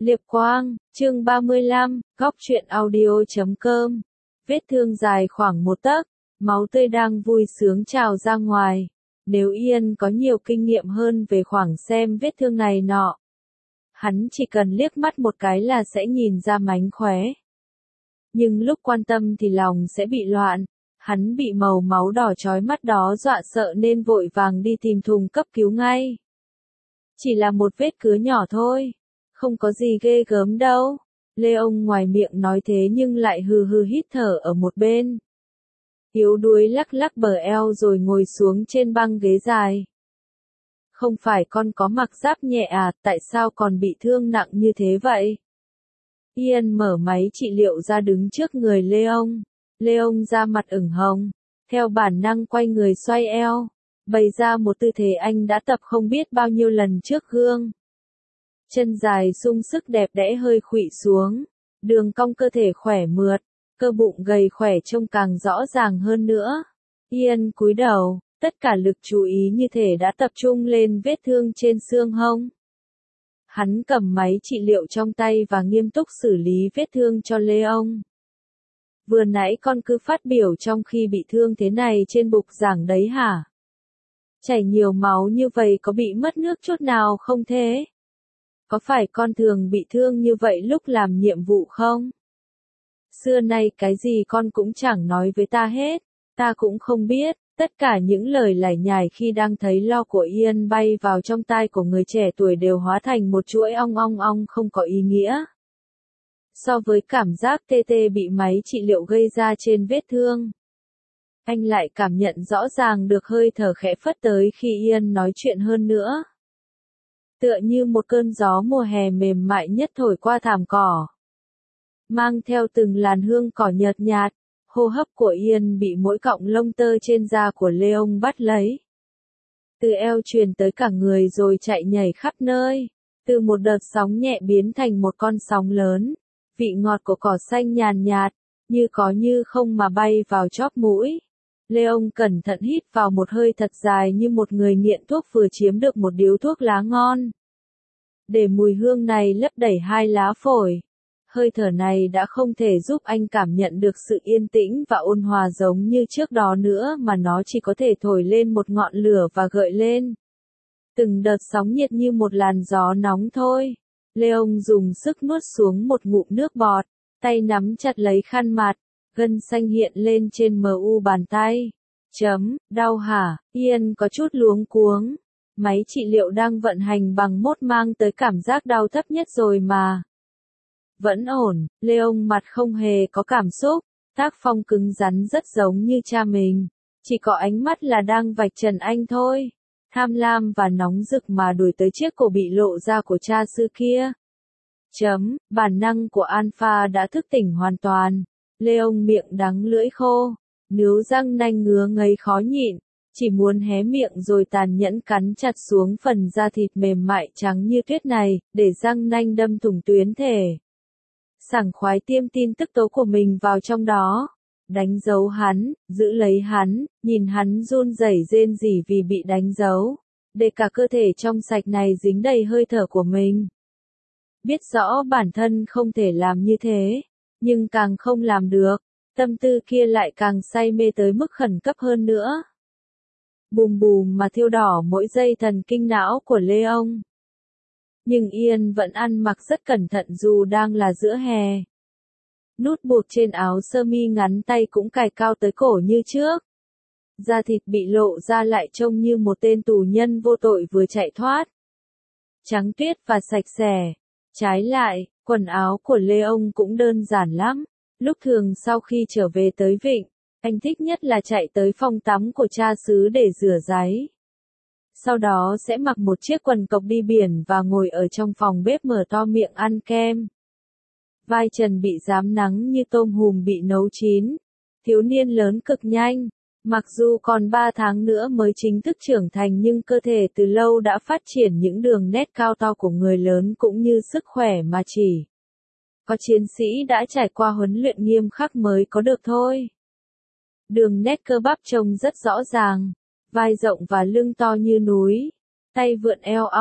Liệp Quang, chương 35, góc truyện audio.com. Vết thương dài khoảng 1 tấc, máu tươi đang vui sướng trào ra ngoài. Nếu Ian có nhiều kinh nghiệm hơn về khoảng xem vết thương này nọ, hắn chỉ cần liếc mắt một cái là sẽ nhìn ra mánh khóe. Nhưng lúc quan tâm thì lòng sẽ bị loạn, hắn bị màu máu đỏ chói mắt đó dọa sợ nên vội vàng đi tìm thùng cấp cứu ngay. Chỉ là một vết cứa nhỏ thôi, không có gì ghê gớm đâu. Leon ngoài miệng nói thế nhưng lại hừ hừ hít thở ở một bên. Yếu đuối lắc lắc bờ eo rồi ngồi xuống trên băng ghế dài. Không phải con có mặc giáp nhẹ à, tại sao còn bị thương nặng như thế vậy? Ian mở máy trị liệu ra đứng trước người Leon. Leon da mặt ửng hồng, theo bản năng quay người xoay eo, bày ra một tư thế anh đã tập không biết bao nhiêu lần trước gương. Chân dài sung sức đẹp đẽ hơi khuỵu xuống, đường cong cơ thể khỏe mượt, cơ bụng gầy khỏe trông càng rõ ràng hơn nữa. Ian cúi đầu, tất cả lực chú ý như thể đã tập trung lên vết thương trên xương hông. Hắn cầm máy trị liệu trong tay và nghiêm túc xử lý vết thương cho Leon. Vừa nãy con cứ phát biểu trong khi bị thương thế này trên bục giảng đấy hả? Chảy nhiều máu như vậy có bị mất nước chút nào không thế? Có phải con thường bị thương như vậy lúc làm nhiệm vụ không? Xưa nay cái gì con cũng chẳng nói với ta hết, ta cũng không biết. Tất cả những lời lải nhải khi đang thấy lo của Ian bay vào trong tai của người trẻ tuổi đều hóa thành một chuỗi ong ong ong không có ý nghĩa. So với cảm giác tê tê bị máy trị liệu gây ra trên vết thương, anh lại cảm nhận rõ ràng được hơi thở khẽ phất tới khi Ian nói chuyện hơn nữa. Tựa như một cơn gió mùa hè mềm mại nhất thổi qua thảm cỏ, mang theo từng làn hương cỏ nhợt nhạt. Hô hấp của Ian bị mỗi cọng lông tơ trên da của Leon bắt lấy. Từ eo truyền tới cả người rồi chạy nhảy khắp nơi. Từ một đợt sóng nhẹ biến thành một con sóng lớn. Vị ngọt của cỏ xanh nhàn nhạt, như có như không mà bay vào chóp mũi. Leon cẩn thận hít vào một hơi thật dài như một người nghiện thuốc vừa chiếm được một điếu thuốc lá ngon. Để mùi hương này lấp đầy hai lá phổi. Hơi thở này đã không thể giúp anh cảm nhận được sự yên tĩnh và ôn hòa giống như trước đó nữa mà nó chỉ có thể thổi lên một ngọn lửa và gợi lên từng đợt sóng nhiệt như một làn gió nóng thôi. Leon dùng sức nuốt xuống một ngụm nước bọt, tay nắm chặt lấy khăn mặt, gân xanh hiện lên trên mu bàn tay. Đau hả? Ian có chút luống cuống. Máy trị liệu đang vận hành bằng mốt mang tới cảm giác đau thấp nhất rồi mà. Vẫn ổn, Leon mặt không hề có cảm xúc, tác phong cứng rắn rất giống như cha mình. Chỉ có ánh mắt là đang vạch trần anh thôi. Tham lam và nóng rực mà đuổi tới chiếc cổ bị lộ ra của cha xưa kia. Bản năng của Alpha đã thức tỉnh hoàn toàn. Leon miệng đắng lưỡi khô, níu răng nanh ngứa ngấy khó nhịn, chỉ muốn hé miệng rồi tàn nhẫn cắn chặt xuống phần da thịt mềm mại trắng như tuyết này, để răng nanh đâm thủng tuyến thể. Sảng khoái tiêm tin tức tố của mình vào trong đó, đánh dấu hắn, giữ lấy hắn, nhìn hắn run rẩy rên rỉ vì bị đánh dấu, để cả cơ thể trong sạch này dính đầy hơi thở của mình. Biết rõ bản thân không thể làm như thế, nhưng càng không làm được, tâm tư kia lại càng say mê tới mức khẩn cấp hơn nữa. Bùm bùm mà thiêu đỏ mỗi dây thần kinh não của Leon. Nhưng Ian vẫn ăn mặc rất cẩn thận dù đang là giữa hè. Nút buộc trên áo sơ mi ngắn tay cũng cài cao tới cổ như trước. Da thịt bị lộ ra lại trông như một tên tù nhân vô tội vừa chạy thoát. Trắng tuyết và sạch sẽ. Trái lại, quần áo của Leon cũng đơn giản lắm. Lúc thường sau khi trở về tới Vịnh, anh thích nhất là chạy tới phòng tắm của cha xứ để rửa ráy. Sau đó sẽ mặc một chiếc quần cộc đi biển và ngồi ở trong phòng bếp mở to miệng ăn kem. Vai trần bị rám nắng như tôm hùm bị nấu chín. Thiếu niên lớn cực nhanh. Mặc dù còn 3 tháng nữa mới chính thức trưởng thành nhưng cơ thể từ lâu đã phát triển những đường nét cao to của người lớn cũng như sức khỏe mà chỉ có chiến sĩ đã trải qua huấn luyện nghiêm khắc mới có được thôi. Đường nét cơ bắp trông rất rõ ràng. Vai rộng và lưng to như núi, tay vượn eo ong,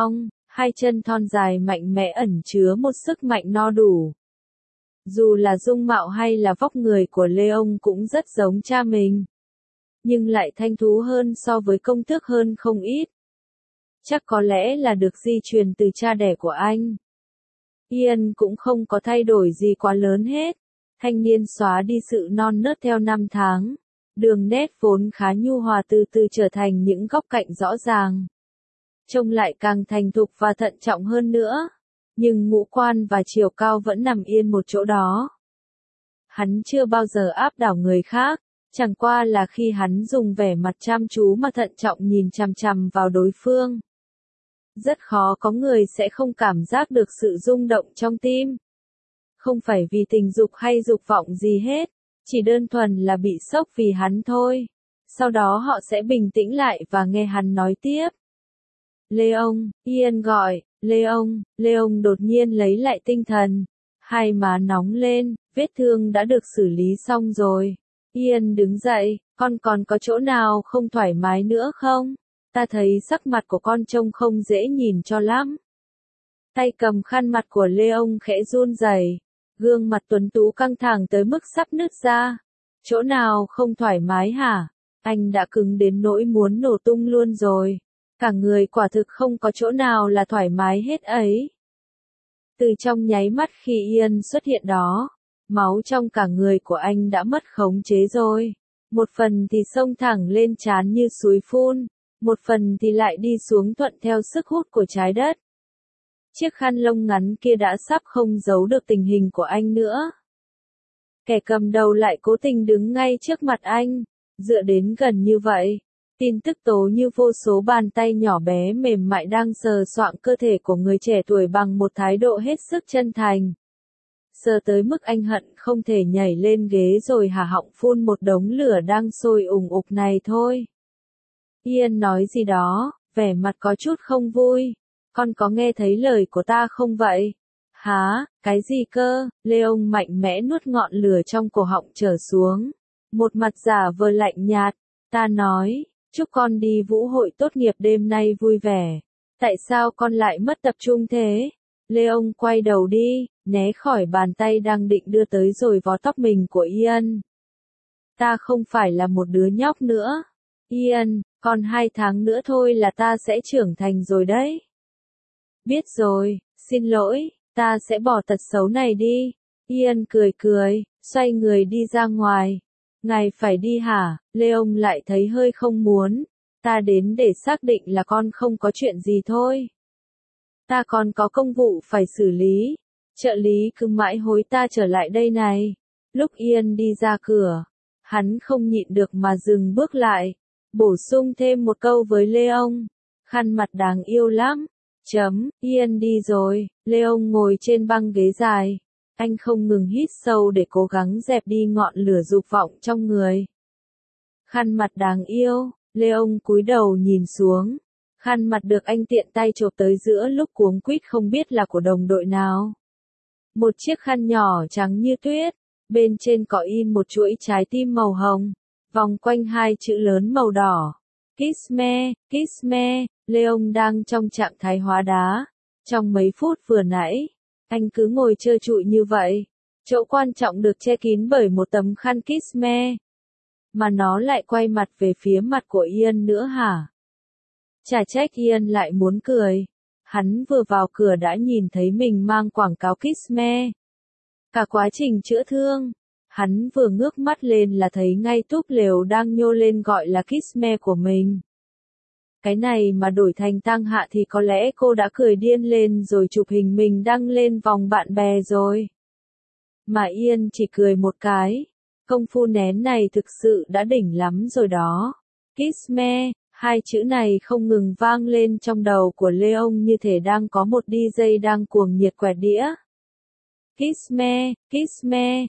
Hai chân thon dài mạnh mẽ ẩn chứa một sức mạnh no đủ. Dù là dung mạo hay là vóc người của Leon cũng rất giống cha mình. Nhưng lại thanh thú hơn so với công tước hơn không ít. Chắc có lẽ là được di truyền từ cha đẻ của anh. Ian cũng không có thay đổi gì quá lớn hết. Thanh niên xóa đi sự non nớt theo năm tháng. Đường nét vốn khá nhu hòa từ từ trở thành những góc cạnh rõ ràng. Trông lại càng thành thục và thận trọng hơn nữa. Nhưng ngũ quan và chiều cao vẫn nằm yên một chỗ đó. Hắn chưa bao giờ áp đảo người khác. Chẳng qua là khi hắn dùng vẻ mặt chăm chú mà thận trọng nhìn chằm chằm vào đối phương. Rất khó có người sẽ không cảm giác được sự rung động trong tim. Không phải vì tình dục hay dục vọng gì hết, chỉ đơn thuần là bị sốc vì hắn thôi. Sau đó họ sẽ bình tĩnh lại và nghe hắn nói tiếp. Leon, Ian gọi, Leon đột nhiên lấy lại tinh thần. Hai má nóng lên, vết thương đã được xử lý xong rồi. Ian đứng dậy, con còn có chỗ nào không thoải mái nữa không? Ta thấy sắc mặt của con trông không dễ nhìn cho lắm. Tay cầm khăn mặt của Leon khẽ run rẩy, gương mặt tuấn tú căng thẳng tới mức sắp nứt ra. Chỗ nào không thoải mái hả? Anh đã cứng đến nỗi muốn nổ tung luôn rồi. Cả người quả thực không có chỗ nào là thoải mái hết ấy. Từ trong nháy mắt khi Ian xuất hiện đó, máu trong cả người của anh đã mất khống chế rồi. Một phần thì xông thẳng lên trán như suối phun, một phần thì lại đi xuống thuận theo sức hút của trái đất. Chiếc khăn lông ngắn kia đã sắp không giấu được tình hình của anh nữa. Kẻ cầm đầu lại cố tình đứng ngay trước mặt anh, dựa đến gần như vậy. Tin tức tố như vô số bàn tay nhỏ bé mềm mại đang sờ soạng cơ thể của người trẻ tuổi bằng một thái độ hết sức chân thành. Sờ tới mức anh hận không thể nhảy lên ghế rồi há họng phun một đống lửa đang sôi ùng ục này thôi. Ian nói gì đó, vẻ mặt có chút không vui. Con có nghe thấy lời của ta không vậy? Hả, cái gì cơ? Leon mạnh mẽ nuốt ngọn lửa trong cổ họng trở xuống. Một mặt giả vờ lạnh nhạt. Ta nói, chúc con đi vũ hội tốt nghiệp đêm nay vui vẻ. Tại sao con lại mất tập trung thế? Leon quay đầu đi, né khỏi bàn tay đang định đưa tới rồi vó tóc mình của Ian. Ta không phải là một đứa nhóc nữa. Ian, còn 2 tháng nữa thôi là ta sẽ trưởng thành rồi đấy. Biết rồi, xin lỗi, ta sẽ bỏ tật xấu này đi. Ian cười cười, xoay người đi ra ngoài. Ngài phải đi hả? Leon lại thấy hơi không muốn. Ta đến để xác định là con không có chuyện gì thôi. Ta còn có công vụ phải xử lý. Trợ lý cứ mãi hối ta trở lại đây này. Lúc Ian đi ra cửa, hắn không nhịn được mà dừng bước lại. Bổ sung thêm một câu với Leon. Khăn mặt đáng yêu lắm. Ian đi rồi. Leon ngồi trên băng ghế dài. Anh không ngừng hít sâu để cố gắng dẹp đi ngọn lửa dục vọng trong người. Khăn mặt đáng yêu. Leon cúi đầu nhìn xuống. Khăn mặt được anh tiện tay chộp tới giữa lúc cuống quýt không biết là của đồng đội nào. Một chiếc khăn nhỏ trắng như tuyết. Bên trên có in một chuỗi trái tim màu hồng. Vòng quanh 2 chữ lớn màu đỏ. Kiss me, kiss me. Leon đang trong trạng thái hóa đá. Trong mấy phút vừa nãy, anh cứ ngồi trơ trụi như vậy. Chỗ quan trọng được che kín bởi một tấm khăn kiss me. Mà nó lại quay mặt về phía mặt của Ian nữa hả? Chả trách Ian lại muốn cười. Hắn vừa vào cửa đã nhìn thấy mình mang quảng cáo kiss me. Cả quá trình chữa thương, hắn vừa ngước mắt lên là thấy ngay túp lều đang nhô lên gọi là kiss me của mình. Cái này mà đổi thành Tăng Hạ thì có lẽ cô đã cười điên lên rồi chụp hình mình đăng lên vòng bạn bè rồi. Mà Ian chỉ cười một cái. Công phu nén này thực sự đã đỉnh lắm rồi đó. Kiss me, 2 chữ này không ngừng vang lên trong đầu của Leon như thể đang có một DJ đang cuồng nhiệt quẹt đĩa. Kiss me,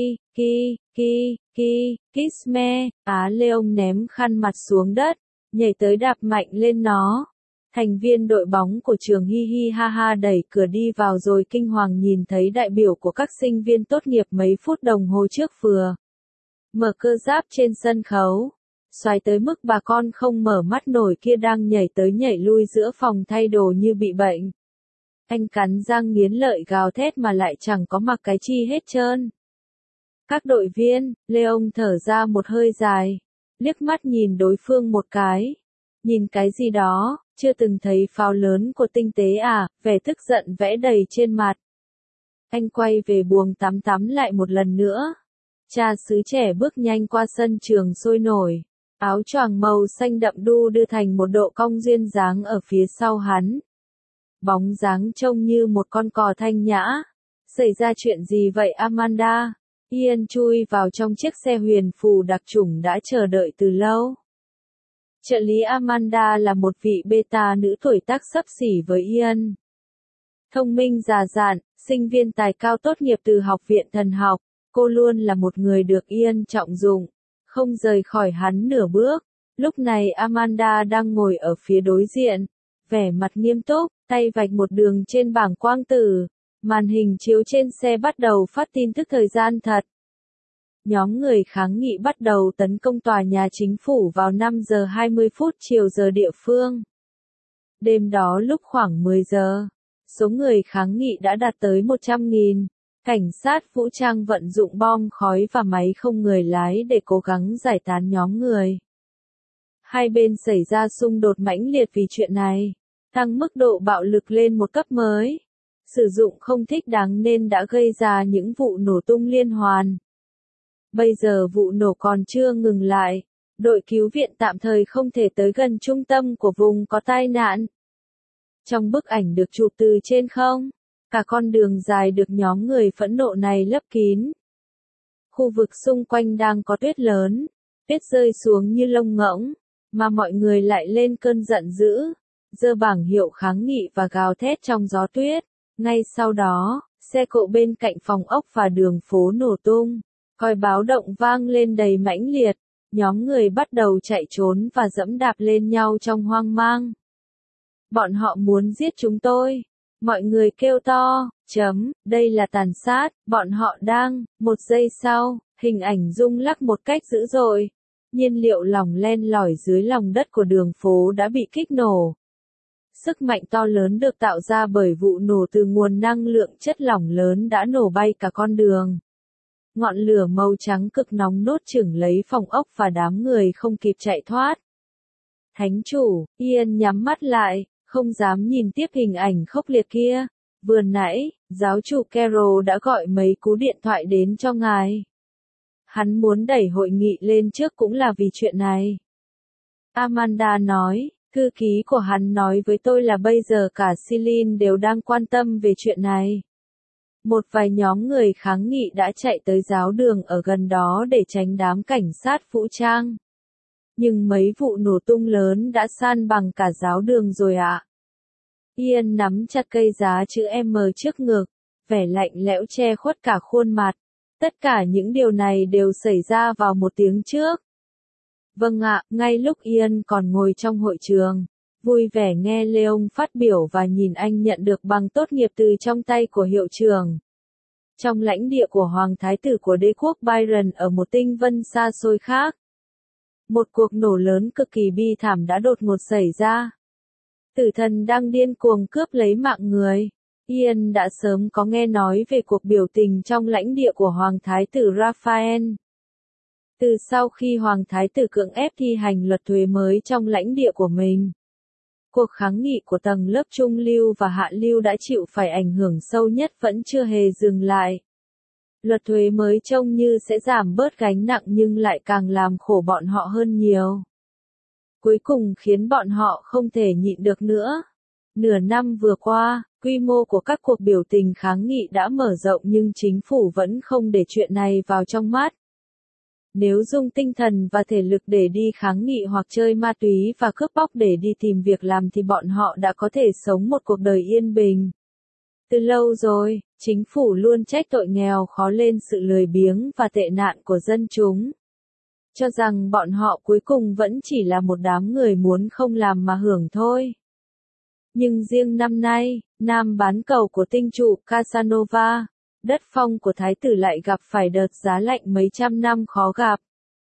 kiss me. Leon ném khăn mặt xuống đất, nhảy tới đạp mạnh lên nó. Thành viên đội bóng của trường hi hi ha ha đẩy cửa đi vào rồi kinh hoàng nhìn thấy đại biểu của các sinh viên tốt nghiệp mấy phút đồng hồ trước vừa mở cơ giáp trên sân khấu. xoáy tới mức bà con không mở mắt nổi kia đang nhảy tới nhảy lui giữa phòng thay đồ như bị bệnh. Anh cắn răng nghiến lợi gào thét mà lại chẳng có mặc cái chi hết trơn. Các đội viên, Leon thở ra một hơi dài, liếc mắt nhìn đối phương một cái. Nhìn cái gì đó, chưa từng thấy pháo lớn của tinh tế à, vẻ tức giận vẽ đầy trên mặt. Anh quay về buồng tắm tắm lại một lần nữa. Cha xứ trẻ bước nhanh qua sân trường sôi nổi. Áo choàng màu xanh đậm đu đưa thành một độ cong duyên dáng ở phía sau hắn. Bóng dáng trông như một con cò thanh nhã. Xảy ra chuyện gì vậy Amanda? Ian chui vào trong chiếc xe huyền phù đặc chủng đã chờ đợi từ lâu. Trợ lý Amanda là một vị beta nữ tuổi tác xấp xỉ với Ian. Thông minh già dặn, sinh viên tài cao tốt nghiệp từ Học viện Thần học, cô luôn là một người được Ian trọng dụng, không rời khỏi hắn nửa bước. Lúc này Amanda đang ngồi ở phía đối diện, vẻ mặt nghiêm túc, tay vạch một đường trên bảng quang tử. Màn hình chiếu trên xe bắt đầu phát tin tức thời gian thật. Nhóm người kháng nghị bắt đầu tấn công tòa nhà chính phủ vào 5 giờ 20 phút chiều giờ địa phương. Đêm đó lúc khoảng 10 giờ, số người kháng nghị đã đạt tới 100.000. Cảnh sát vũ trang vận dụng bom khói và máy không người lái để cố gắng giải tán nhóm người. Hai bên xảy ra xung đột mãnh liệt vì chuyện này, tăng mức độ bạo lực lên một cấp mới. Sử dụng không thích đáng nên đã gây ra những vụ nổ tung liên hoàn. Bây giờ vụ nổ còn chưa ngừng lại, đội cứu viện tạm thời không thể tới gần trung tâm của vùng có tai nạn. Trong bức ảnh được chụp từ trên không, cả con đường dài được nhóm người phẫn nộ này lấp kín. Khu vực xung quanh đang có tuyết lớn, tuyết rơi xuống như lông ngỗng, mà mọi người lại lên cơn giận dữ, giơ bảng hiệu kháng nghị và gào thét trong gió tuyết. Ngay sau đó, xe cộ bên cạnh phòng ốc và đường phố nổ tung, còi báo động vang lên đầy mãnh liệt, nhóm người bắt đầu chạy trốn và dẫm đạp lên nhau trong hoang mang. Bọn họ muốn giết chúng tôi. Mọi người kêu to, đây là tàn sát, bọn họ đang, một giây sau, hình ảnh rung lắc một cách dữ dội. Nhiên liệu lỏng len lỏi dưới lòng đất của đường phố đã bị kích nổ. Sức mạnh to lớn được tạo ra bởi vụ nổ từ nguồn năng lượng chất lỏng lớn đã nổ bay cả con đường. Ngọn lửa màu trắng cực nóng đốt chửng lấy phòng ốc và đám người không kịp chạy thoát. Thánh chủ, Ian nhắm mắt lại, không dám nhìn tiếp hình ảnh khốc liệt kia. Vừa nãy, giáo chủ Carol đã gọi mấy cú điện thoại đến cho ngài. Hắn muốn đẩy hội nghị lên trước cũng là vì chuyện này. Amanda nói. Thư ký của hắn nói với tôi là bây giờ cả Celine đều đang quan tâm về chuyện này. Một vài nhóm người kháng nghị đã chạy tới giáo đường ở gần đó để tránh đám cảnh sát vũ trang. Nhưng mấy vụ nổ tung lớn đã san bằng cả giáo đường rồi ạ. Ian nắm chặt cây giá chữ M trước ngực, vẻ lạnh lẽo che khuất cả khuôn mặt. Tất cả những điều này đều xảy ra vào một tiếng trước. Vâng ạ, ngay lúc Ian còn ngồi trong hội trường, vui vẻ nghe Leon phát biểu và nhìn anh nhận được bằng tốt nghiệp từ trong tay của hiệu trưởng. Trong lãnh địa của Hoàng Thái tử của đế quốc Byron ở một tinh vân xa xôi khác. Một cuộc nổ lớn cực kỳ bi thảm đã đột ngột xảy ra. Tử thần đang điên cuồng cướp lấy mạng người. Ian đã sớm có nghe nói về cuộc biểu tình trong lãnh địa của Hoàng Thái tử Raphael. Từ sau khi Hoàng Thái tử cưỡng ép thi hành luật thuế mới trong lãnh địa của mình, cuộc kháng nghị của tầng lớp trung lưu và hạ lưu đã chịu phải ảnh hưởng sâu nhất vẫn chưa hề dừng lại. Luật thuế mới trông như sẽ giảm bớt gánh nặng nhưng lại càng làm khổ bọn họ hơn nhiều. Cuối cùng khiến bọn họ không thể nhịn được nữa. Nửa năm vừa qua, quy mô của các cuộc biểu tình kháng nghị đã mở rộng nhưng chính phủ vẫn không để chuyện này vào trong mắt. Nếu dùng tinh thần và thể lực để đi kháng nghị hoặc chơi ma túy và cướp bóc để đi tìm việc làm thì bọn họ đã có thể sống một cuộc đời yên bình. Từ lâu rồi, chính phủ luôn trách tội nghèo khó lên sự lười biếng và tệ nạn của dân chúng. Cho rằng bọn họ cuối cùng vẫn chỉ là một đám người muốn không làm mà hưởng thôi. Nhưng riêng năm nay, nam bán cầu của tinh trụ Casanova, đất phong của thái tử lại gặp phải đợt giá lạnh mấy trăm năm khó gặp.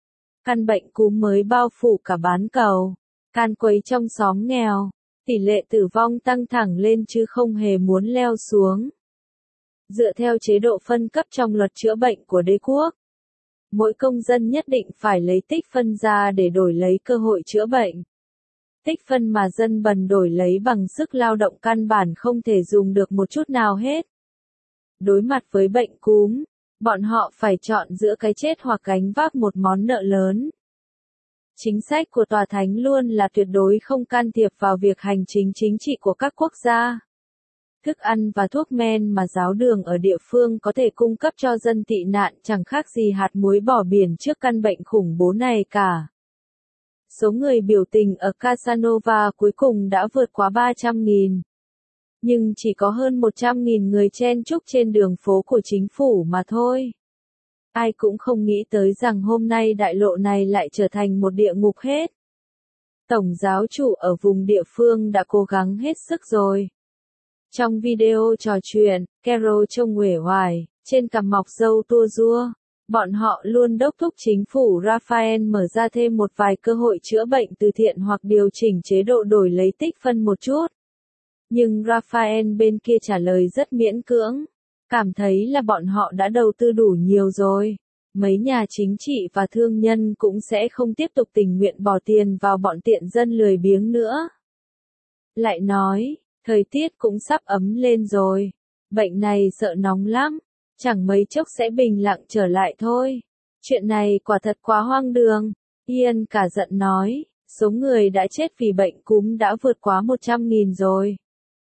Căn bệnh cúm mới bao phủ cả bán cầu, can quấy trong xóm nghèo, tỷ lệ tử vong tăng thẳng lên chứ không hề muốn leo xuống. Dựa theo chế độ phân cấp trong luật chữa bệnh của đế quốc, mỗi công dân nhất định phải lấy tích phân ra để đổi lấy cơ hội chữa bệnh. Tích phân mà dân bần đổi lấy bằng sức lao động căn bản không thể dùng được một chút nào hết. Đối mặt với bệnh cúm, bọn họ phải chọn giữa cái chết hoặc gánh vác một món nợ lớn. Chính sách của tòa thánh luôn là tuyệt đối không can thiệp vào việc hành chính chính trị của các quốc gia. Thức ăn và thuốc men mà giáo đường ở địa phương có thể cung cấp cho dân tị nạn chẳng khác gì hạt muối bỏ biển trước căn bệnh khủng bố này cả. Số người biểu tình ở Casanova cuối cùng đã vượt quá 300.000. Nhưng chỉ có hơn 100.000 người chen chúc trên đường phố của chính phủ mà thôi. Ai cũng không nghĩ tới rằng hôm nay đại lộ này lại trở thành một địa ngục hết. Tổng giáo chủ ở vùng địa phương đã cố gắng hết sức rồi. Trong video trò chuyện, Carol trông uể oải, trên cằm mọc râu tua rua. Bọn họ luôn đốc thúc chính phủ Raphael mở ra thêm một vài cơ hội chữa bệnh từ thiện hoặc điều chỉnh chế độ đổi lấy tích phân một chút. Nhưng Raphael bên kia trả lời rất miễn cưỡng. Cảm thấy là bọn họ đã đầu tư đủ nhiều rồi. Mấy nhà chính trị và thương nhân cũng sẽ không tiếp tục tình nguyện bỏ tiền vào bọn tiện dân lười biếng nữa. Lại nói, thời tiết cũng sắp ấm lên rồi. Bệnh này sợ nóng lắm. Chẳng mấy chốc sẽ bình lặng trở lại thôi. Chuyện này quả thật quá hoang đường. Ian cả giận nói, số người đã chết vì bệnh cúm đã vượt quá 100.000 rồi.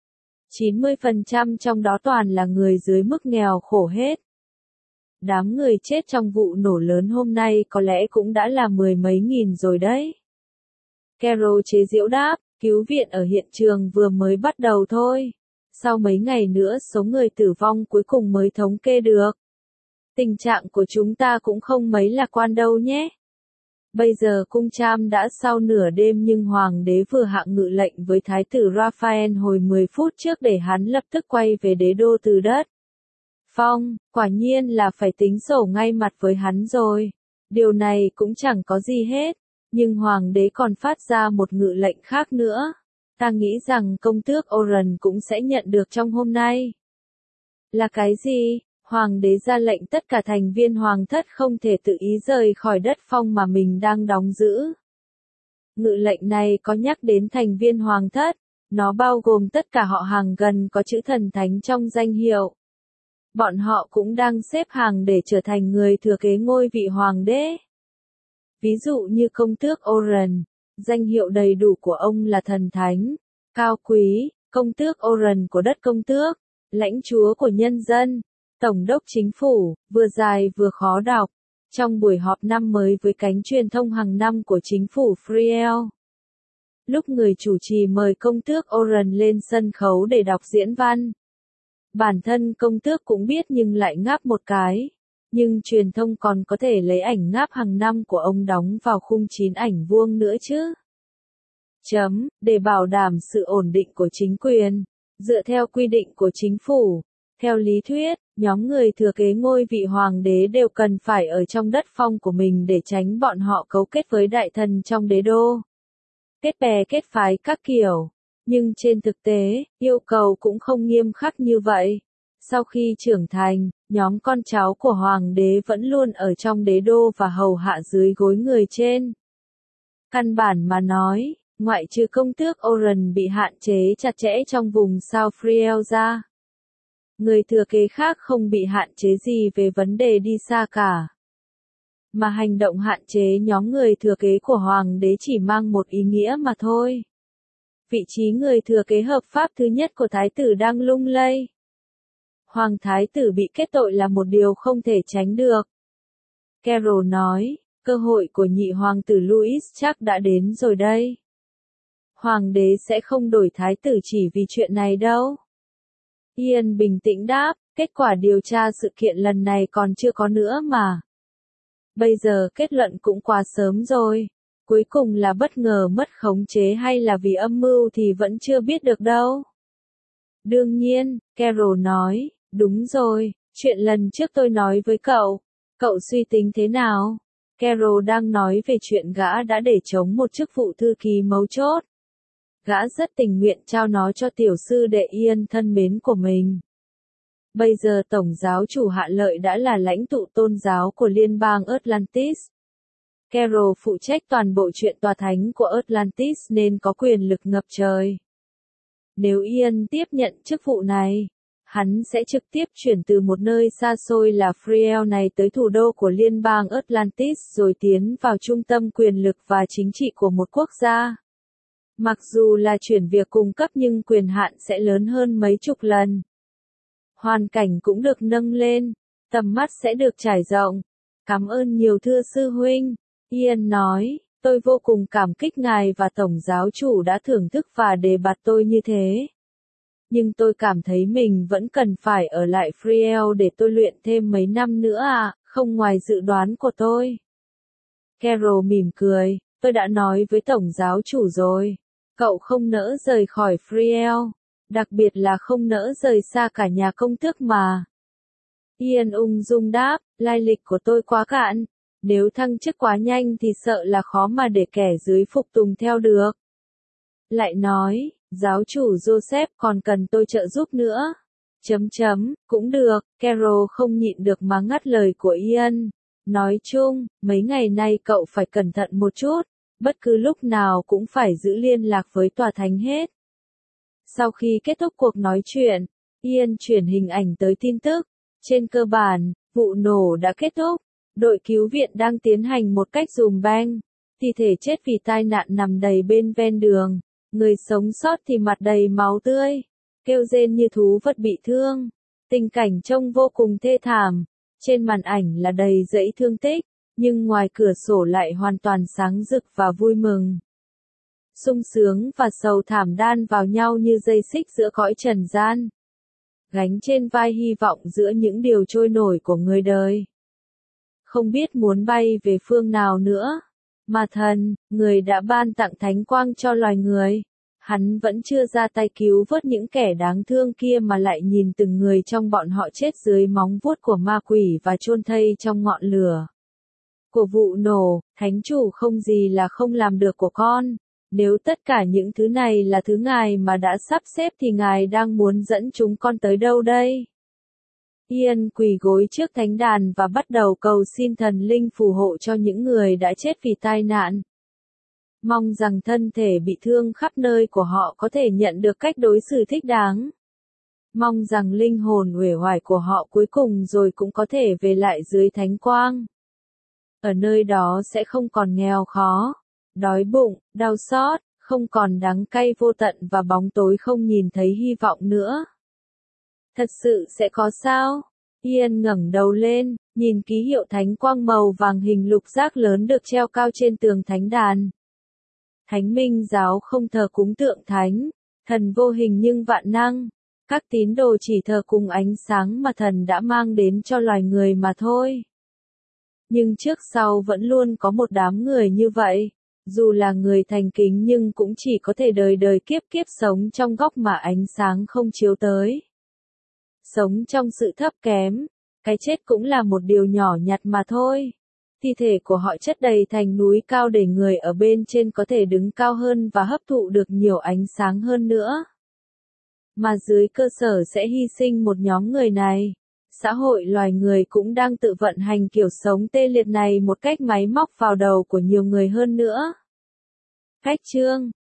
90% trong đó toàn là người dưới mức nghèo khổ hết. Đám người chết trong vụ nổ lớn hôm nay có lẽ cũng đã là mười mấy nghìn rồi đấy. Carol chế giễu đáp, cứu viện ở hiện trường vừa mới bắt đầu thôi. Sau mấy ngày nữa số người tử vong cuối cùng mới thống kê được. Tình trạng của chúng ta cũng không mấy lạc quan đâu nhé. Bây giờ cung Cham đã sau nửa đêm nhưng hoàng đế vừa hạ ngự lệnh với thái tử Raphael hồi 10 phút trước để hắn lập tức quay về đế đô từ đất. Phong, quả nhiên là phải tính sổ ngay mặt với hắn rồi. Điều này cũng chẳng có gì hết. Nhưng hoàng đế còn phát ra một ngự lệnh khác nữa. Ta nghĩ rằng công tước Oran cũng sẽ nhận được trong hôm nay. Là cái gì? Hoàng đế ra lệnh tất cả thành viên hoàng thất không thể tự ý rời khỏi đất phong mà mình đang đóng giữ. Ngự lệnh này có nhắc đến thành viên hoàng thất, nó bao gồm tất cả họ hàng gần có chữ thần thánh trong danh hiệu. Bọn họ cũng đang xếp hàng để trở thành người thừa kế ngôi vị hoàng đế. Ví dụ như công tước Oran, danh hiệu đầy đủ của ông là thần thánh, cao quý, công tước Oran của đất công tước, lãnh chúa của nhân dân. Tổng đốc chính phủ, vừa dài vừa khó đọc. Trong buổi họp năm mới với cánh truyền thông hàng năm của chính phủ Friel. Lúc người chủ trì mời công tước Oran lên sân khấu để đọc diễn văn. Bản thân công tước cũng biết nhưng lại ngáp một cái. Nhưng truyền thông còn có thể lấy ảnh ngáp hàng năm của ông đóng vào khung 9 ảnh vuông nữa chứ. Để bảo đảm sự ổn định của chính quyền, dựa theo quy định của chính phủ. Theo lý thuyết, nhóm người thừa kế ngôi vị hoàng đế đều cần phải ở trong đất phong của mình để tránh bọn họ cấu kết với đại thần trong đế đô. Kết bè kết phái các kiểu. Nhưng trên thực tế, yêu cầu cũng không nghiêm khắc như vậy. Sau khi trưởng thành, nhóm con cháu của hoàng đế vẫn luôn ở trong đế đô và hầu hạ dưới gối người trên. Căn bản mà nói, ngoại trừ công tước Oran bị hạn chế chặt chẽ trong vùng South Friel ra. Người thừa kế khác không bị hạn chế gì về vấn đề đi xa cả. Mà hành động hạn chế nhóm người thừa kế của hoàng đế chỉ mang một ý nghĩa mà thôi. Vị trí người thừa kế hợp pháp thứ nhất của thái tử đang lung lay. Hoàng thái tử bị kết tội là một điều không thể tránh được. Carol nói, cơ hội của nhị hoàng tử Louis chắc đã đến rồi đây. Hoàng đế sẽ không đổi thái tử chỉ vì chuyện này đâu. Ian bình tĩnh đáp, kết quả điều tra sự kiện lần này còn chưa có nữa mà. Bây giờ kết luận cũng quá sớm rồi. Cuối cùng là bất ngờ mất khống chế hay là vì âm mưu thì vẫn chưa biết được đâu. Đương nhiên, Carol nói, đúng rồi, chuyện lần trước tôi nói với cậu suy tính thế nào? Carol đang nói về chuyện gã đã để trống một chức vụ thư ký mấu chốt. Gã rất tình nguyện trao nó cho tiểu sư đệ Ian thân mến của mình. Bây giờ Tổng giáo chủ Hạ Lợi đã là lãnh tụ tôn giáo của liên bang Atlantis. Carol phụ trách toàn bộ chuyện tòa thánh của Atlantis nên có quyền lực ngập trời. Nếu Ian tiếp nhận chức vụ này, hắn sẽ trực tiếp chuyển từ một nơi xa xôi là Friel này tới thủ đô của liên bang Atlantis rồi tiến vào trung tâm quyền lực và chính trị của một quốc gia. Mặc dù là chuyển việc cung cấp nhưng quyền hạn sẽ lớn hơn mấy chục lần. Hoàn cảnh cũng được nâng lên, tầm mắt sẽ được trải rộng. Cảm ơn nhiều thưa sư huynh, Ian nói, tôi vô cùng cảm kích ngài và Tổng giáo chủ đã thưởng thức và đề bạt tôi như thế. Nhưng tôi cảm thấy mình vẫn cần phải ở lại Friel để tôi luyện thêm mấy năm nữa không ngoài dự đoán của tôi. Carol mỉm cười, tôi đã nói với Tổng giáo chủ rồi, cậu không nỡ rời khỏi Friel, đặc biệt là không nỡ rời xa cả nhà công tước mà. Ian ung dung đáp, lai lịch của tôi quá cạn, nếu thăng chức quá nhanh thì sợ là khó mà để kẻ dưới phục tùng theo được. Lại nói, giáo chủ Joseph còn cần tôi trợ giúp nữa. Cũng được, Carol không nhịn được mà ngắt lời của Ian. Nói chung, mấy ngày nay cậu phải cẩn thận một chút, bất cứ lúc nào cũng phải giữ liên lạc với tòa thánh hết. Sau khi kết thúc cuộc nói chuyện, Ian chuyển hình ảnh tới tin tức. Trên cơ bản, vụ nổ đã kết thúc, đội cứu viện đang tiến hành một cách dùm beng. Thi thể chết vì tai nạn nằm đầy bên ven đường, người sống sót thì mặt đầy máu tươi, kêu rên như thú vật bị thương. Tình cảnh trông vô cùng thê thảm, trên màn ảnh là đầy dãy thương tích, nhưng ngoài cửa sổ lại hoàn toàn sáng rực và vui mừng. Sung sướng và sầu thảm đan vào nhau như dây xích giữa cõi trần gian. Gánh trên vai hy vọng giữa những điều trôi nổi của người đời. Không biết muốn bay về phương nào nữa. Mà thần, người đã ban tặng thánh quang cho loài người. Hắn vẫn chưa ra tay cứu vớt những kẻ đáng thương kia mà lại nhìn từng người trong bọn họ chết dưới móng vuốt của ma quỷ và chôn thây trong ngọn lửa của vụ nổ. Thánh chủ không gì là không làm được của con. Nếu tất cả những thứ này là thứ ngài mà đã sắp xếp thì ngài đang muốn dẫn chúng con tới đâu đây? Ian quỳ gối trước thánh đàn và bắt đầu cầu xin thần linh phù hộ cho những người đã chết vì tai nạn. Mong rằng thân thể bị thương khắp nơi của họ có thể nhận được cách đối xử thích đáng. Mong rằng linh hồn uể oải của họ cuối cùng rồi cũng có thể về lại dưới thánh quang. Ở nơi đó sẽ không còn nghèo khó, đói bụng, đau xót, không còn đắng cay vô tận và bóng tối không nhìn thấy hy vọng nữa. Thật sự sẽ có sao? Ian ngẩng đầu lên, nhìn ký hiệu thánh quang màu vàng hình lục giác lớn được treo cao trên tường thánh đàn. Thánh Minh giáo không thờ cúng tượng thánh, thần vô hình nhưng vạn năng. Các tín đồ chỉ thờ cúng ánh sáng mà thần đã mang đến cho loài người mà thôi. Nhưng trước sau vẫn luôn có một đám người như vậy. Dù là người thành kính nhưng cũng chỉ có thể đời đời kiếp kiếp sống trong góc mà ánh sáng không chiếu tới. Sống trong sự thấp kém, cái chết cũng là một điều nhỏ nhặt mà thôi. Thi thể của họ chất đầy thành núi cao để người ở bên trên có thể đứng cao hơn và hấp thụ được nhiều ánh sáng hơn nữa. Mà dưới cơ sở sẽ hy sinh một nhóm người này. Xã hội loài người cũng đang tự vận hành kiểu sống tê liệt này một cách máy móc vào đầu của nhiều người hơn nữa. Khách chương